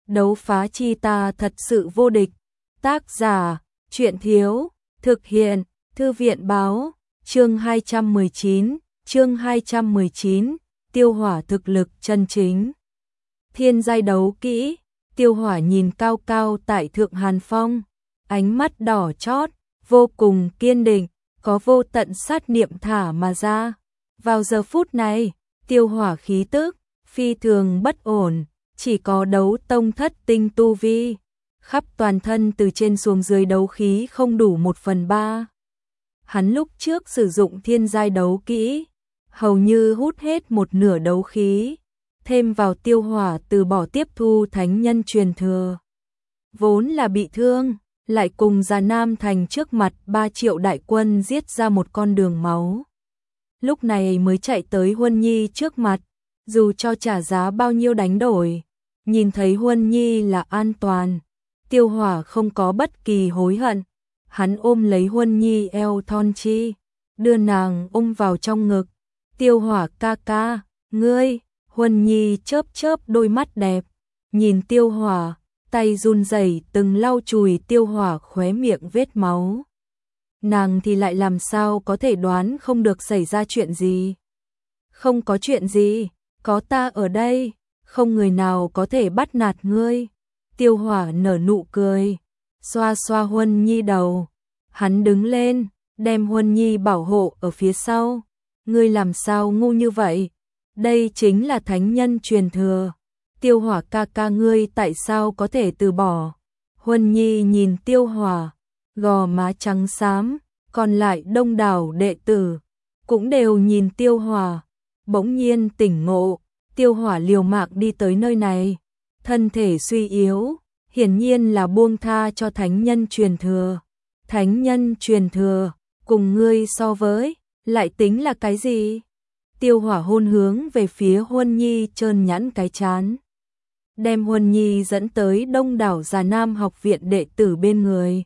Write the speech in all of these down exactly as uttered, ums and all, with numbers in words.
đấu phá chi ta thật sự vô địch. Tác giả, Truyện Thiếu, thực hiện, Thư viện Báo, chương hai trăm mười chín, chương hai trăm mười chín, Tiêu Hỏa thực lực chân chính. Thiên giai đấu kỹ, Tiêu Hỏa nhìn cao cao tại thượng Hàn Phong, ánh mắt đỏ chót, vô cùng kiên định, có vô tận sát niệm thả mà ra. Vào giờ phút này, Tiêu Hỏa khí tức phi thường bất ổn, chỉ có đấu tông thất tinh tu vi, khắp toàn thân từ trên xuống dưới đấu khí không đủ một phần ba. Hắn lúc trước sử dụng thiên giai đấu kỹ, hầu như hút hết một nửa đấu khí, thêm vào Tiêu Hỏa từ bỏ tiếp thu thánh nhân truyền thừa. Vốn là bị thương, lại cùng Già Nam Thành trước mặt ba triệu đại quân giết ra một con đường máu. Lúc này mới chạy tới Huân Nhi trước mặt, dù cho trả giá bao nhiêu đánh đổi, nhìn thấy Huân Nhi là an toàn, Tiêu Hỏa không có bất kỳ hối hận. Hắn ôm lấy Huân Nhi eo thon chi, đưa nàng ôm vào trong ngực. Tiêu Hỏa ca ca, ngươi, Huân Nhi chớp chớp đôi mắt đẹp, nhìn Tiêu Hỏa, tay run rẩy từng lau chùi Tiêu Hỏa khóe miệng vết máu. Nàng thì lại làm sao có thể đoán không được xảy ra chuyện gì. Không có chuyện gì, có ta ở đây, không người nào có thể bắt nạt ngươi. Tiêu Hỏa nở nụ cười, xoa xoa Huân Nhi đầu. Hắn đứng lên, đem Huân Nhi bảo hộ ở phía sau. Ngươi làm sao ngu như vậy? Đây chính là thánh nhân truyền thừa. Tiêu Hỏa ca ca ngươi tại sao có thể từ bỏ? Huân Nhi nhìn Tiêu Hỏa, gò má trắng xám, còn lại đông đảo đệ tử cũng đều nhìn Tiêu Hỏa, bỗng nhiên tỉnh ngộ. Tiêu Hỏa liều mạng đi tới nơi này, thân thể suy yếu, hiển nhiên là buông tha cho thánh nhân truyền thừa. Thánh nhân truyền thừa, cùng ngươi so với, lại tính là cái gì? Tiêu Hỏa hôn hướng về phía Huân Nhi trơn nhẵn cái trán, đem Huân Nhi dẫn tới đông đảo Già Nam học viện đệ tử bên người.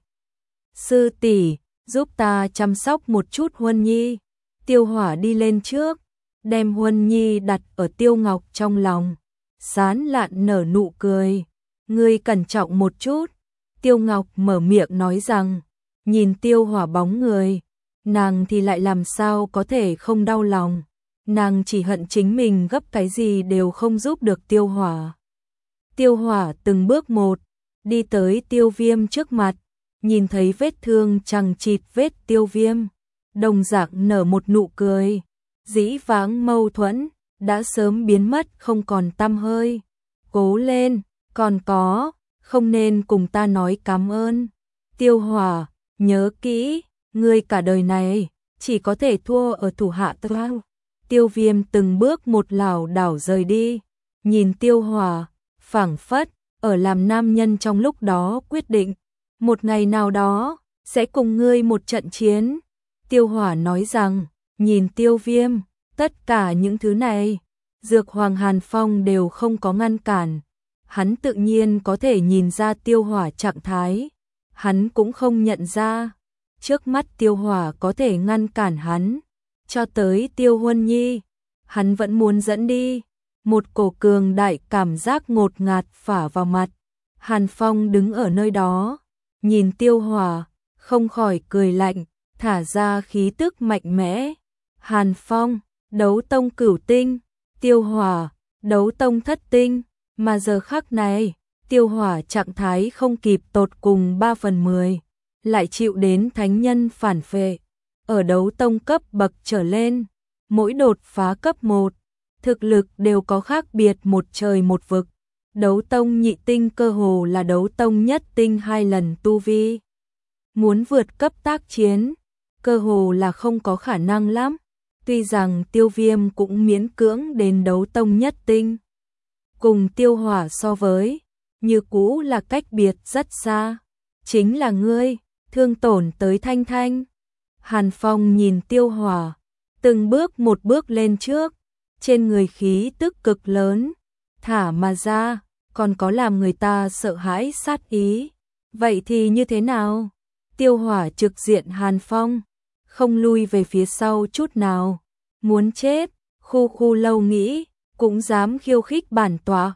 Sư tỷ, giúp ta chăm sóc một chút Huân Nhi. Tiêu Hỏa đi lên trước, đem Huân Nhi đặt ở Tiêu Ngọc trong lòng, sán lạn nở nụ cười. Ngươi cẩn trọng một chút. Tiêu Ngọc mở miệng nói rằng, nhìn Tiêu Hỏa bóng người, nàng thì lại làm sao có thể không đau lòng. Nàng chỉ hận chính mình gấp cái gì đều không giúp được Tiêu Hỏa. Tiêu Hỏa từng bước một, đi tới Tiêu Viêm trước mặt, nhìn thấy vết thương chằng chịt vết Tiêu Viêm, đồng dạng nở một nụ cười. Dĩ vãng mâu thuẫn đã sớm biến mất không còn tăm hơi. Cố lên, còn có, không nên cùng ta nói cảm ơn. Tiêu Hỏa, nhớ kỹ, ngươi cả đời này chỉ có thể thua ở thủ hạ ta. Tiêu Viêm từng bước một lảo đảo rời đi, nhìn Tiêu Hỏa, phảng phất ở làm nam nhân trong lúc đó quyết định, một ngày nào đó sẽ cùng ngươi một trận chiến. Tiêu Hỏa nói rằng, nhìn Tiêu Viêm, tất cả những thứ này, Dược Hoàng Hàn Phong đều không có ngăn cản. Hắn tự nhiên có thể nhìn ra Tiêu Hỏa trạng thái, hắn cũng không nhận ra. Trước mắt Tiêu Hỏa có thể ngăn cản hắn, cho tới Tiêu Huân Nhi, hắn vẫn muốn dẫn đi. Một cổ cường đại cảm giác ngột ngạt phả vào mặt. Hàn Phong đứng ở nơi đó, nhìn Tiêu Hỏa, không khỏi cười lạnh, thả ra khí tức mạnh mẽ. Hàn Phong, đấu tông cửu tinh, Tiêu Hỏa, đấu tông thất tinh, mà giờ khắc này, Tiêu Hỏa trạng thái không kịp tột cùng ba phần mười, lại chịu đến thánh nhân phản phệ. Ở đấu tông cấp bậc trở lên, mỗi đột phá cấp một, thực lực đều có khác biệt một trời một vực. Đấu tông nhị tinh cơ hồ là đấu tông nhất tinh hai lần tu vi. Muốn vượt cấp tác chiến, cơ hồ là không có khả năng lắm. Tuy rằng Tiêu Viêm cũng miễn cưỡng đến đấu tông nhất tinh, cùng Tiêu Hỏa so với, như cũ là cách biệt rất xa. Chính là ngươi, thương tổn tới Thanh Thanh. Hàn Phong nhìn Tiêu Hỏa, từng bước một bước lên trước, trên người khí tức cực lớn, thả mà ra, còn có làm người ta sợ hãi sát ý. Vậy thì như thế nào? Tiêu Hỏa trực diện Hàn Phong, không lui về phía sau chút nào. Muốn chết, khu khu lâu nghĩ, cũng dám khiêu khích bản tọa.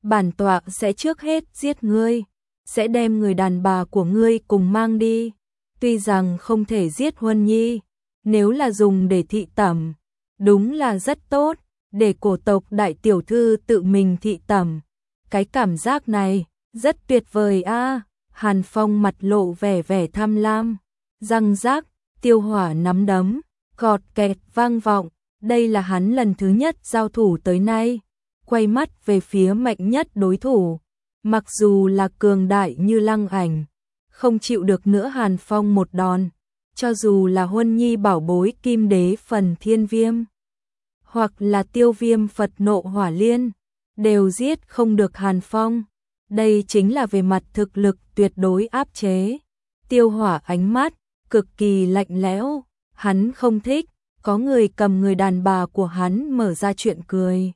bản tọa sẽ trước hết giết ngươi, sẽ đem người đàn bà của ngươi cùng mang đi. Tuy rằng không thể giết Huân Nhi, nếu là dùng để thị tẩm, đúng là rất tốt, để cổ tộc đại tiểu thư tự mình thị tẩm. Cái cảm giác này, rất tuyệt vời a. Hàn Phong mặt lộ vẻ vẻ tham lam, răng rác, Tiêu Hỏa nắm đấm, cọt kẹt vang vọng, đây là hắn lần thứ nhất giao thủ tới nay, quay mắt về phía mạnh nhất đối thủ, mặc dù là cường đại như Lăng Ảnh, không chịu được nữa Hàn Phong một đòn, cho dù là Huân Nhi bảo bối Kim Đế phần Thiên Viêm, hoặc là Tiêu Viêm Phật Nộ Hỏa Liên, đều giết không được Hàn Phong. Đây chính là về mặt thực lực tuyệt đối áp chế. Tiêu Hỏa ánh mắt cực kỳ lạnh lẽo, hắn không thích có người cầm người đàn bà của hắn mở ra chuyện cười.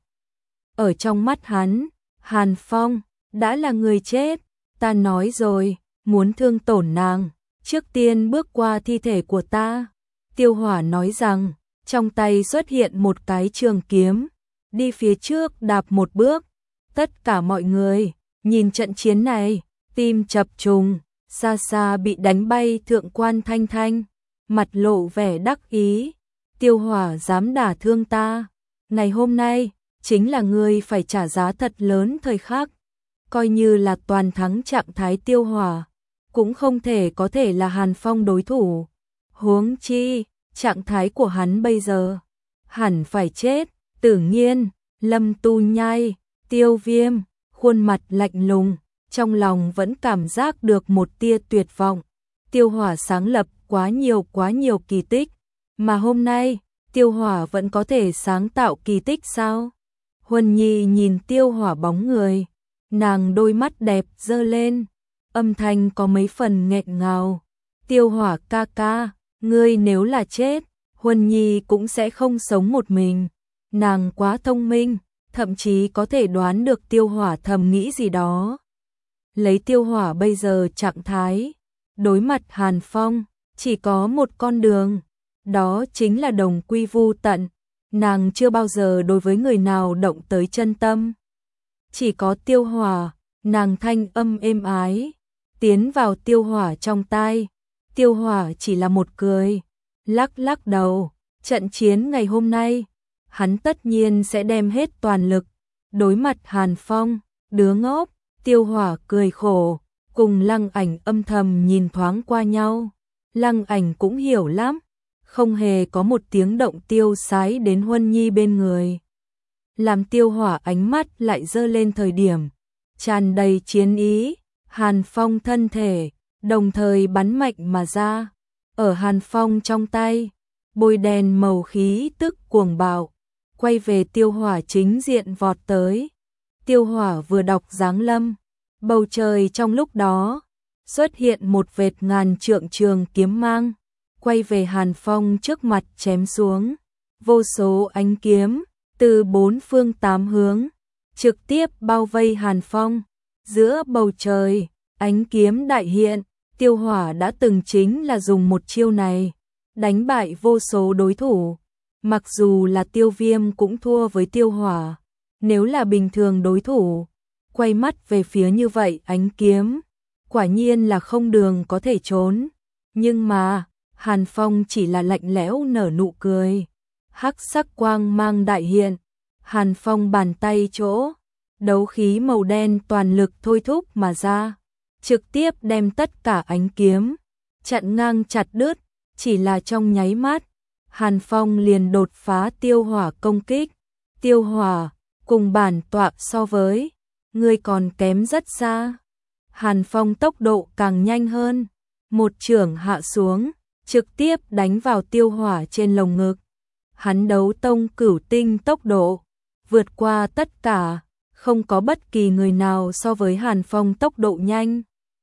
Ở trong mắt hắn, Hàn Phong đã là người chết, ta nói rồi, muốn thương tổn nàng, trước tiên bước qua thi thể của ta. Tiêu Hỏa nói rằng, trong tay xuất hiện một cái trường kiếm, đi phía trước đạp một bước. Tất cả mọi người nhìn trận chiến này, tim chập trùng, xa xa bị đánh bay Thượng quan Thanh Thanh, mặt lộ vẻ đắc ý. Tiêu Hỏa dám đả thương ta, ngày hôm nay chính là ngươi phải trả giá thật lớn thời khắc. Coi như là toàn thắng trạng thái Tiêu Hỏa, cũng không thể có thể là Hàn Phong đối thủ. Huống chi, trạng thái của hắn bây giờ, hẳn phải chết. Tử Nghiên, Lâm Tu Nhai, Tiêu Viêm, khuôn mặt lạnh lùng, trong lòng vẫn cảm giác được một tia tuyệt vọng. Tiêu Hỏa sáng lập quá nhiều quá nhiều kỳ tích, mà hôm nay, Tiêu Hỏa vẫn có thể sáng tạo kỳ tích sao? Huân Nhi nhìn Tiêu Hỏa bóng người, nàng đôi mắt đẹp dơ lên, âm thanh có mấy phần nghẹn ngào. Tiêu Hỏa ca ca, ngươi nếu là chết, Huân Nhi cũng sẽ không sống một mình. Nàng quá thông minh, thậm chí có thể đoán được Tiêu Hỏa thầm nghĩ gì đó. Lấy Tiêu Hỏa bây giờ trạng thái, đối mặt Hàn Phong, chỉ có một con đường, đó chính là đồng quy vu tận. Nàng chưa bao giờ đối với người nào động tới chân tâm. Chỉ có Tiêu Hỏa, nàng thanh âm êm ái, tiến vào Tiêu Hỏa trong tai. Tiêu Hỏa chỉ là một cười, lắc lắc đầu. Trận chiến ngày hôm nay, hắn tất nhiên sẽ đem hết toàn lực đối mặt Hàn Phong. Đứa ngốc. Tiêu Hỏa cười khổ, cùng Lăng Ảnh âm thầm nhìn thoáng qua nhau. Lăng Ảnh cũng hiểu lắm, không hề có một tiếng động tiêu sái đến Huân Nhi bên người. Làm Tiêu Hỏa ánh mắt lại dơ lên thời điểm, tràn đầy chiến ý. Hàn Phong thân thể, đồng thời bắn mạnh mà ra. Ở Hàn Phong trong tay, bôi đèn màu khí tức cuồng bạo, quay về Tiêu Hỏa chính diện vọt tới. Tiêu Hỏa vừa đọc giáng lâm, bầu trời trong lúc đó xuất hiện một vệt ngàn trượng trường kiếm mang, quay về Hàn Phong trước mặt chém xuống. Vô số ánh kiếm từ bốn phương tám hướng trực tiếp bao vây Hàn Phong. Giữa bầu trời, ánh kiếm đại hiện. Tiêu Hỏa đã từng chính là dùng một chiêu này đánh bại vô số đối thủ. Mặc dù là Tiêu Viêm cũng thua với Tiêu Hỏa. Nếu là bình thường đối thủ, quay mắt về phía như vậy ánh kiếm, quả nhiên là không đường có thể trốn. Nhưng mà, Hàn Phong chỉ là lạnh lẽo nở nụ cười. Hắc sắc quang mang đại hiện, Hàn Phong bàn tay chỗ, đấu khí màu đen toàn lực thôi thúc mà ra, trực tiếp đem tất cả ánh kiếm chặn ngang chặt đứt. Chỉ là trong nháy mắt, Hàn Phong liền đột phá Tiêu Hỏa công kích. Tiêu Hỏa, cùng bản tọa so với, ngươi còn kém rất xa. Hàn Phong tốc độ càng nhanh hơn, một chưởng hạ xuống, trực tiếp đánh vào Tiêu Hỏa trên lồng ngực. Hắn đấu tông cửu tinh tốc độ, vượt qua tất cả, không có bất kỳ người nào so với Hàn Phong tốc độ nhanh.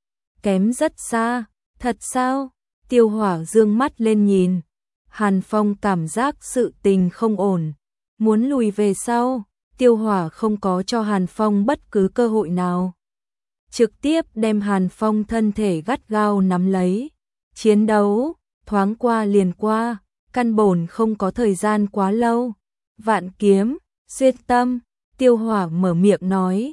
Kém rất xa, thật sao? Tiêu Hỏa dương mắt lên nhìn, Hàn Phong cảm giác sự tình không ổn, muốn lùi về sau. Tiêu Hỏa không có cho Hàn Phong bất cứ cơ hội nào, trực tiếp đem Hàn Phong thân thể gắt gao nắm lấy. Chiến đấu thoáng qua liền qua, căn bổn không có thời gian quá lâu. Vạn kiếm xuyên tâm, Tiêu Hỏa mở miệng nói.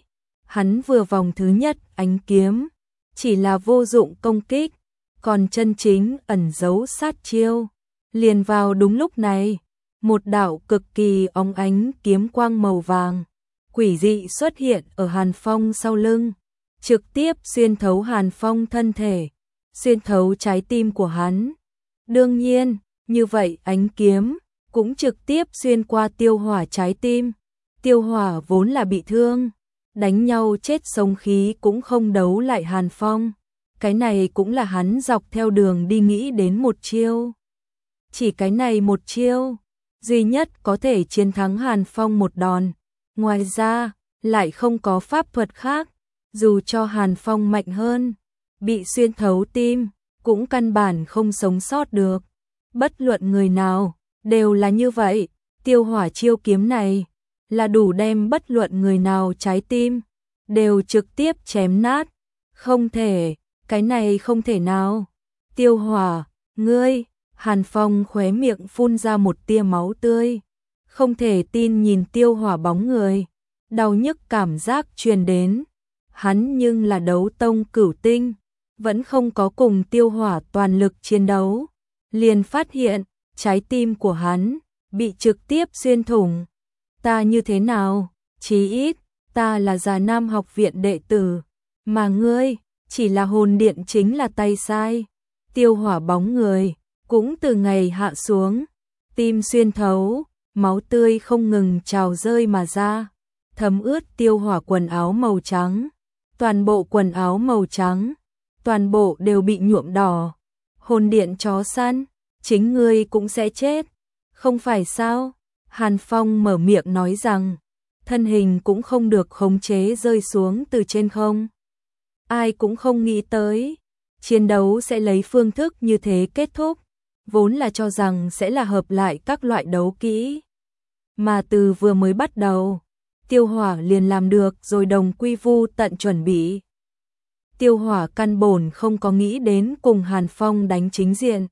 hắn vừa vòng thứ nhất ánh kiếm, chỉ là vô dụng công kích, còn chân chính ẩn giấu sát chiêu. Liền vào đúng lúc này, một đạo cực kỳ óng ánh kiếm quang màu vàng, quỷ dị xuất hiện ở Hàn Phong sau lưng, trực tiếp xuyên thấu Hàn Phong thân thể, xuyên thấu trái tim của hắn. Đương nhiên, như vậy ánh kiếm cũng trực tiếp xuyên qua Tiêu Hỏa trái tim. Tiêu Hỏa vốn là bị thương, đánh nhau chết sống khí cũng không đấu lại Hàn Phong. Cái này cũng là hắn dọc theo đường đi nghĩ đến một chiêu. Chỉ cái này một chiêu, duy nhất có thể chiến thắng Hàn Phong một đòn. Ngoài ra, lại không có pháp thuật khác, dù cho Hàn Phong mạnh hơn, bị xuyên thấu tim, cũng căn bản không sống sót được. Bất luận người nào, đều là như vậy. Tiêu Hỏa chiêu kiếm này là đủ đem bất luận người nào trái tim đều trực tiếp chém nát. Không thể, cái này không thể nào. Tiêu Hỏa, ngươi, Hàn Phong khóe miệng phun ra một tia máu tươi, không thể tin nhìn Tiêu Hỏa bóng người, đau nhức cảm giác truyền đến. Hắn nhưng là đấu tông cửu tinh, vẫn không có cùng Tiêu Hỏa toàn lực chiến đấu, liền phát hiện trái tim của hắn bị trực tiếp xuyên thủng. Ta như thế nào? Chí ít, ta là Già Nam học viện đệ tử, mà ngươi chỉ là hồn điện chính là tay sai. Tiêu Hỏa bóng người cũng từ ngày hạ xuống, tim xuyên thấu, máu tươi không ngừng trào rơi mà ra, thấm ướt Tiêu Hỏa quần áo màu trắng, toàn bộ quần áo màu trắng, toàn bộ đều bị nhuộm đỏ. Hồn điện chó săn, chính ngươi cũng sẽ chết, không phải sao? Hàn Phong mở miệng nói rằng, thân hình cũng không được khống chế rơi xuống từ trên không. Ai cũng không nghĩ tới, chiến đấu sẽ lấy phương thức như thế kết thúc, vốn là cho rằng sẽ là hợp lại các loại đấu kỹ. Mà từ vừa mới bắt đầu, Tiêu Hỏa liền làm được rồi đồng quy vu tận chuẩn bị. Tiêu Hỏa căn bổn không có nghĩ đến cùng Hàn Phong đánh chính diện.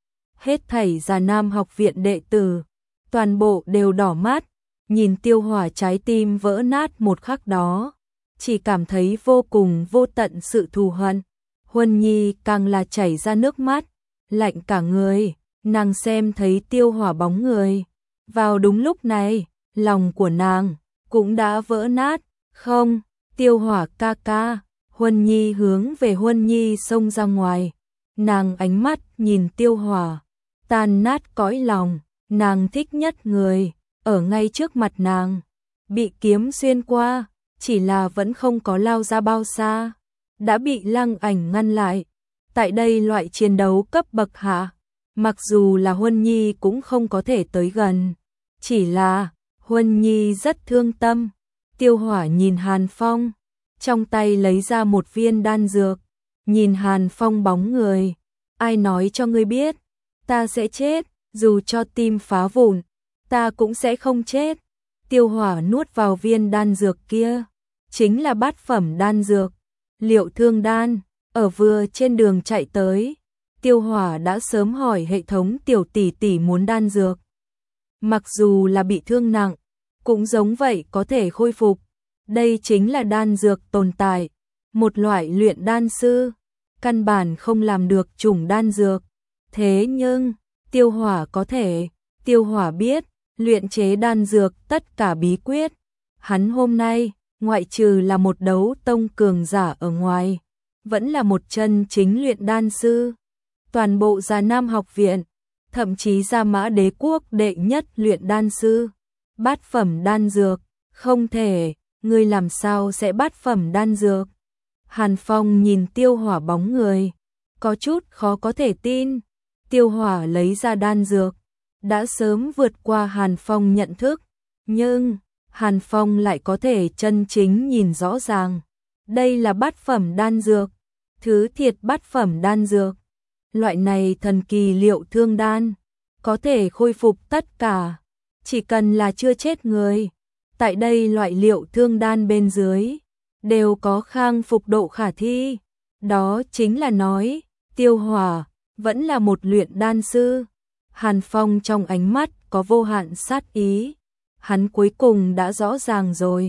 Hết thảy Già Nam học viện đệ tử, toàn bộ đều đỏ mắt, nhìn Tiêu Hỏa trái tim vỡ nát một khắc đó, chỉ cảm thấy vô cùng vô tận sự thù hận. Huân Nhi càng là chảy ra nước mắt, lạnh cả người, nàng xem thấy Tiêu Hỏa bóng người. Vào đúng lúc này, lòng của nàng cũng đã vỡ nát. Không, Tiêu Hỏa ca ca. Huân Nhi hướng về Huân Nhi xông ra ngoài, nàng ánh mắt nhìn Tiêu Hỏa, tan nát cõi lòng. Nàng thích nhất người, ở ngay trước mặt nàng, bị kiếm xuyên qua, chỉ là vẫn không có lao ra bao xa, đã bị Lăng Ảnh ngăn lại. Tại đây loại chiến đấu cấp bậc hạ, mặc dù là Huân Nhi cũng không có thể tới gần, chỉ là Huân Nhi rất thương tâm. Tiêu Hỏa nhìn Hàn Phong, trong tay lấy ra một viên đan dược, nhìn Hàn Phong bóng người, ai nói cho ngươi biết, ta sẽ chết. Dù cho tim phá vụn, ta cũng sẽ không chết. Tiêu Hỏa nuốt vào viên đan dược kia, chính là bát phẩm đan dược, Liệu Thương đan. Ở vừa trên đường chạy tới, Tiêu Hỏa đã sớm hỏi hệ thống tiểu tỷ tỷ muốn đan dược. Mặc dù là bị thương nặng, cũng giống vậy có thể khôi phục. Đây chính là đan dược tồn tại, một loại luyện đan sư, căn bản không làm được chủng đan dược. Thế nhưng Tiêu Hỏa có thể, Tiêu Hỏa biết, luyện chế đan dược tất cả bí quyết. Hắn hôm nay, ngoại trừ là một đấu tông cường giả ở ngoài, vẫn là một chân chính luyện đan sư. Toàn bộ Già Nam học viện, thậm chí Gia Mã Đế quốc đệ nhất luyện đan sư. Bát phẩm đan dược, không thể, ngươi làm sao sẽ bát phẩm đan dược? Hàn Phong nhìn Tiêu Hỏa bóng người, có chút khó có thể tin. Tiêu Hỏa lấy ra đan dược, đã sớm vượt qua Hàn Phong nhận thức, nhưng Hàn Phong lại có thể chân chính nhìn rõ ràng. Đây là bát phẩm đan dược, thứ thiệt bát phẩm đan dược. Loại này thần kỳ Liệu Thương đan, có thể khôi phục tất cả, chỉ cần là chưa chết người. Tại đây loại Liệu Thương đan bên dưới, đều có khang phục độ khả thi. Đó chính là nói, Tiêu Hỏa vẫn là một luyện đan sư. Hàn Phong trong ánh mắt có vô hạn sát ý. Hắn cuối cùng đã rõ ràng rồi.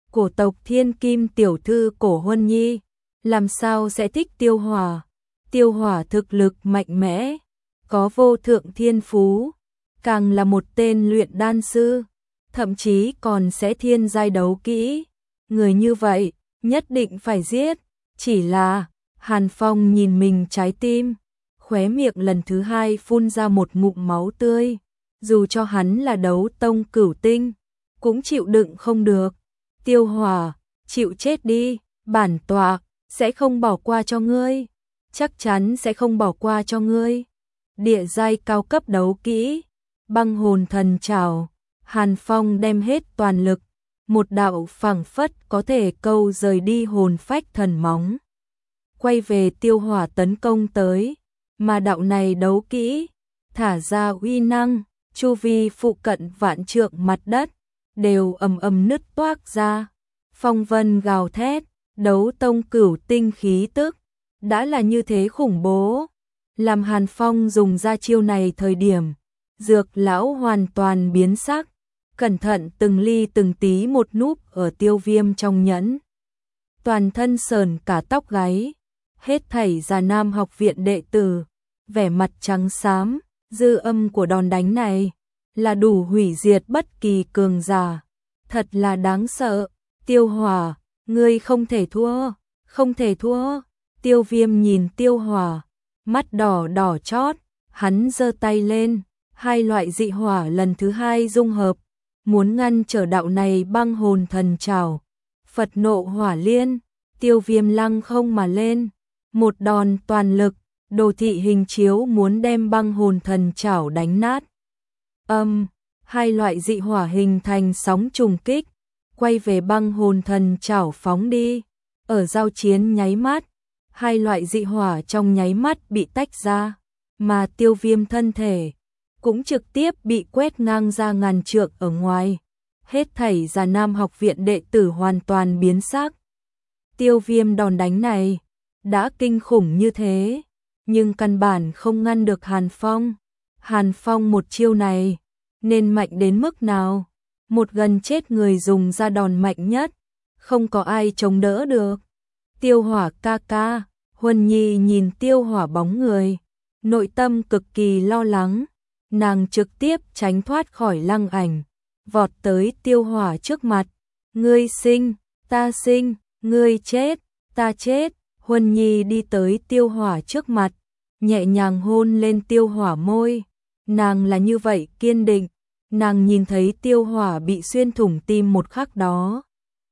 cổ tộc Thiên Kim tiểu thư Cổ Huân Nhi, làm sao sẽ thích Tiêu Hỏa? Tiêu Hỏa thực lực mạnh mẽ, có vô thượng thiên phú, càng là một tên luyện đan sư, thậm chí còn sẽ thiên giai đấu kỹ. Người như vậy, nhất định phải giết. Chỉ là, Hàn Phong nhìn mình trái tim, khóe miệng lần thứ hai phun ra một ngụm máu tươi. Dù cho hắn là đấu tông cửu tinh, cũng chịu đựng không được. Tiêu Hỏa, chịu chết đi, bản tọa sẽ không bỏ qua cho ngươi, chắc chắn sẽ không bỏ qua cho ngươi. Địa giai cao cấp đấu kỹ, băng hồn thần trảo, Hàn Phong đem hết toàn lực, một đạo phảng phất có thể câu rời đi hồn phách thần móng, quay về Tiêu Hỏa tấn công tới, mà đạo này đấu kỹ, thả ra uy năng, chu vi phụ cận vạn trượng mặt đất, đều ầm ầm nứt toác ra, phong vân gào thét, đấu tông cửu tinh khí tức, đã là như thế khủng bố. Làm Hàn Phong dùng ra chiêu này thời điểm, Dược lão hoàn toàn biến sắc, cẩn thận từng ly từng tí một núp ở Tiêu Viêm trong nhẫn. Toàn thân sờn cả tóc gáy, hết thảy Già Nam học viện đệ tử, vẻ mặt trắng xám, dư âm của đòn đánh này là đủ hủy diệt bất kỳ cường giả, thật là đáng sợ. Tiêu Hỏa, ngươi không thể thua, không thể thua. Tiêu Viêm nhìn Tiêu Hỏa, mắt đỏ đỏ chót, hắn giơ tay lên, hai loại dị hỏa lần thứ hai dung hợp, muốn ngăn trở đạo này băng hồn thần trảo. Phật nộ hỏa liên, Tiêu Viêm lăng không mà lên, một đòn toàn lực, đồ thị hình chiếu muốn đem băng hồn thần trảo đánh nát. Âm, hai loại dị hỏa hình thành sóng trùng kích, quay về băng hồn thần trảo phóng đi. Ở giao chiến nháy mắt, hai loại dị hỏa trong nháy mắt bị tách ra, mà Tiêu Viêm thân thể cũng trực tiếp bị quét ngang ra ngàn trượng ở ngoài. Hết thảy Già Nam học viện đệ tử hoàn toàn biến sắc. Tiêu Viêm đòn đánh này đã kinh khủng như thế, nhưng căn bản không ngăn được Hàn Phong. Hàn Phong một chiêu này nên mạnh đến mức nào? Một gần chết người dùng ra đòn mạnh nhất, không có ai chống đỡ được. Tiêu Hỏa ca ca, Huân Nhi nhìn Tiêu Hỏa bóng người, nội tâm cực kỳ lo lắng, nàng trực tiếp tránh thoát khỏi lăng ảnh, vọt tới Tiêu Hỏa trước mặt. Ngươi sinh, ta sinh, ngươi chết, ta chết. Huân Nhi đi tới Tiêu Hỏa trước mặt, nhẹ nhàng hôn lên Tiêu Hỏa môi. Nàng là như vậy kiên định, nàng nhìn thấy Tiêu Hỏa bị xuyên thủng tim một khắc đó,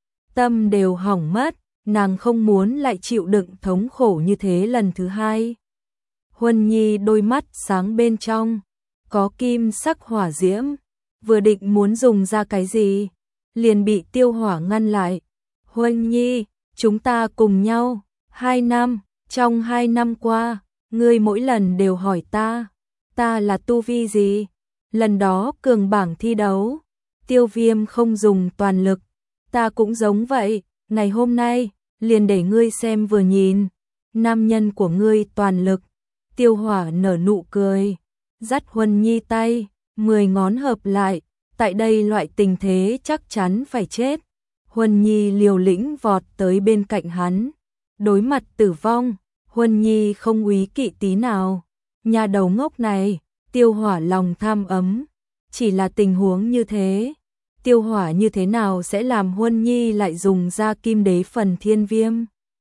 tâm đều hỏng mất, nàng không muốn lại chịu đựng thống khổ như thế lần thứ hai. Huân Nhi đôi mắt sáng bên trong, có kim sắc hỏa diễm, vừa định muốn dùng ra cái gì, liền bị Tiêu Hỏa ngăn lại. Huân Nhi, chúng ta cùng nhau, hai năm, trong hai năm qua, ngươi mỗi lần đều hỏi ta, ta là tu vi gì? Lần đó cường bảng thi đấu, Tiêu Viêm không dùng toàn lực, ta cũng giống vậy, ngày hôm nay, liền để ngươi xem vừa nhìn, nam nhân của ngươi toàn lực. Tiêu Hỏa nở nụ cười, dắt Huân Nhi tay, mười ngón hợp lại, tại đây loại tình thế chắc chắn phải chết. Huân Nhi liều lĩnh vọt tới bên cạnh hắn, đối mặt tử vong, Huân Nhi không úy kỵ tí nào. Nhà đầu ngốc này, Tiêu Hỏa lòng tham ấm, chỉ là tình huống như thế, Tiêu Hỏa như thế nào sẽ làm Huân Nhi lại dùng ra Kim Đế Phần Thiên Viêm?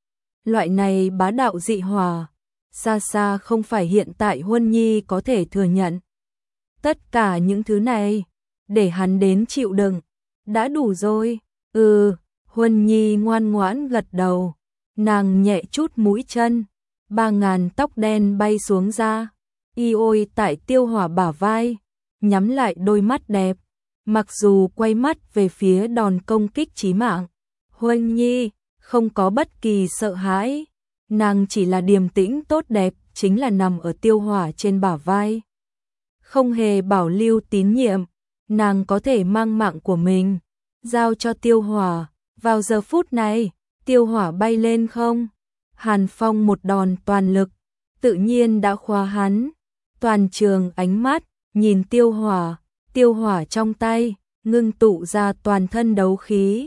Loại này bá đạo dị hỏa, xa xa không phải hiện tại Huân Nhi có thể thừa nhận. Tất cả những thứ này, để hắn đến chịu đựng, đã đủ rồi. Ừ, Huân Nhi ngoan ngoãn gật đầu, nàng nhẹ chút mũi chân, ba ngàn tóc đen bay xuống ra, y ôi tại Tiêu Hỏa bả vai, nhắm lại đôi mắt đẹp, mặc dù quay mắt về phía đòn công kích chí mạng. Huân Nhi không có bất kỳ sợ hãi, nàng chỉ là điềm tĩnh tốt đẹp, chính là nằm ở Tiêu Hỏa trên bả vai. Không hề bảo lưu tín nhiệm, nàng có thể mang mạng của mình giao cho Tiêu Hỏa. Vào giờ phút này, Tiêu Hỏa bay lên không, Hàn Phong một đòn toàn lực, tự nhiên đã khóa hắn. Toàn trường ánh mắt nhìn Tiêu Hỏa, Tiêu Hỏa trong tay ngưng tụ ra toàn thân đấu khí,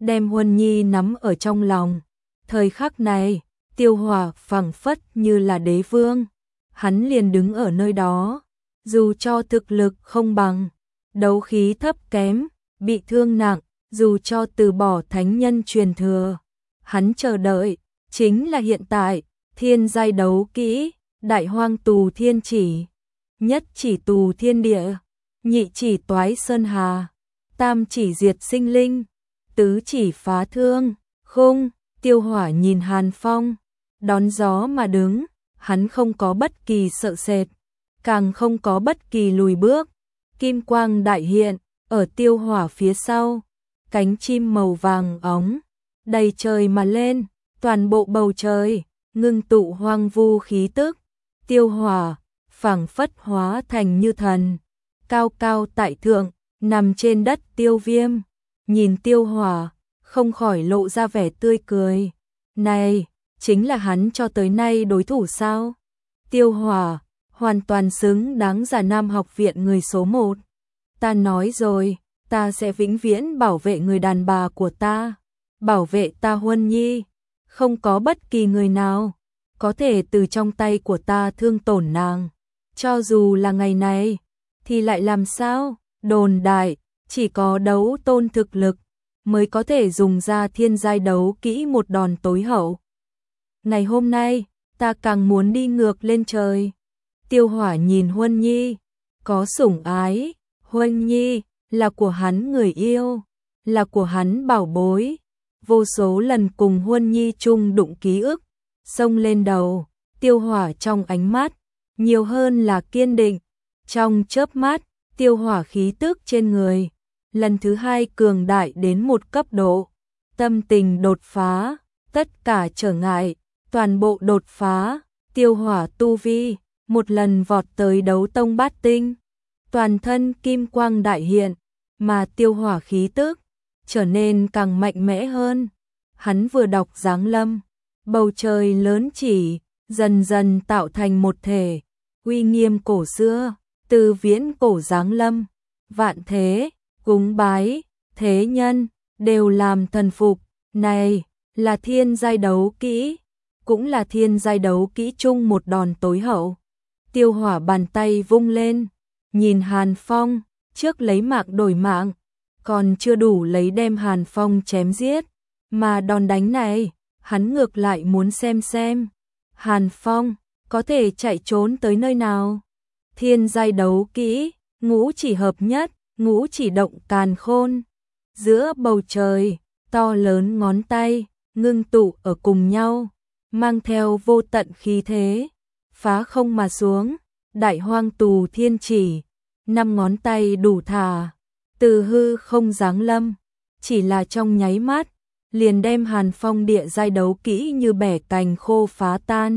đem Huân Nhi nắm ở trong lòng. Thời khắc này, Tiêu Hỏa phảng phất như là đế vương, hắn liền đứng ở nơi đó, dù cho thực lực không bằng, đấu khí thấp kém, bị thương nặng, dù cho từ bỏ thánh nhân truyền thừa, hắn chờ đợi chính là hiện tại, thiên giai đấu kỹ, đại hoang tù thiên chỉ, nhất chỉ tù thiên địa, nhị chỉ toái sơn hà, tam chỉ diệt sinh linh, tứ chỉ phá thương, khung. Tiêu Hỏa nhìn Hàn Phong, đón gió mà đứng, hắn không có bất kỳ sợ sệt, càng không có bất kỳ lùi bước. Kim quang đại hiện, ở Tiêu Hỏa phía sau, cánh chim màu vàng óng, đầy trời mà lên, toàn bộ bầu trời, ngưng tụ hoang vu khí tức. Tiêu Hỏa, phảng phất hóa thành như thần, cao cao tại thượng, nằm trên đất. Tiêu Viêm, nhìn Tiêu Hỏa, không khỏi lộ ra vẻ tươi cười. Này, chính là hắn cho tới nay đối thủ sao? Tiêu Hỏa, hoàn toàn xứng đáng Già Nam học viện người số một. Ta nói rồi, ta sẽ vĩnh viễn bảo vệ người đàn bà của ta, bảo vệ ta Huân Nhi. Không có bất kỳ người nào có thể từ trong tay của ta thương tổn nàng. Cho dù là ngày này, thì lại làm sao? Đồn đại, chỉ có đấu tôn thực lực mới có thể dùng ra thiên giai đấu kỹ một đòn tối hậu. Ngày hôm nay, ta càng muốn đi ngược lên trời. Tiêu Hỏa nhìn Huân Nhi, có sủng ái. Huân Nhi là của hắn người yêu, là của hắn bảo bối. Vô số lần cùng Huân Nhi chung đụng ký ức, xông lên đầu. Tiêu Hỏa trong ánh mắt, nhiều hơn là kiên định. Trong chớp mắt, Tiêu Hỏa khí tức trên người lần thứ hai cường đại đến một cấp độ. Tâm tình đột phá, tất cả trở ngại, toàn bộ đột phá. Tiêu Hỏa tu vi, một lần vọt tới đấu tông bát tinh. Toàn thân kim quang đại hiện, mà Tiêu Hỏa khí tức trở nên càng mạnh mẽ hơn. Hắn vừa đọc giáng lâm, bầu trời lớn chỉ dần dần tạo thành một thể, uy nghiêm cổ xưa, từ viễn cổ giáng lâm, vạn thế cúng bái, thế nhân đều làm thần phục. Này là thiên giai đấu kỹ, cũng là thiên giai đấu kỹ chung một đòn tối hậu. Tiêu Hỏa bàn tay vung lên, nhìn Hàn Phong, trước lấy mạng đổi mạng, còn chưa đủ lấy đem Hàn Phong chém giết, mà đòn đánh này, hắn ngược lại muốn xem xem Hàn Phong có thể chạy trốn tới nơi nào. Thiên giai đấu kỹ, ngũ chỉ hợp nhất, ngũ chỉ động càn khôn. Giữa bầu trời, to lớn ngón tay ngưng tụ ở cùng nhau, mang theo vô tận khí thế, phá không mà xuống. Đại hoang tù thiên chỉ, năm ngón tay đủ thả, từ hư không giáng lâm, chỉ là trong nháy mắt, liền đem Hàn Phong địa giai đấu kỹ như bẻ cành khô phá tan.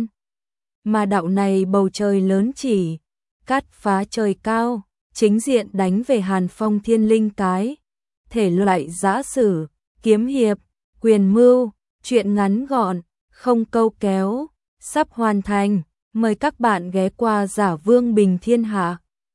Mà đạo này bầu trời lớn chỉ, cắt phá trời cao, chính diện đánh về Hàn Phong thiên linh cái. Thể loại giã sử, kiếm hiệp, quyền mưu, truyện ngắn gọn, không câu kéo, sắp hoàn thành. Mời các bạn ghé qua Giả Vương Bình Thiên Hạ.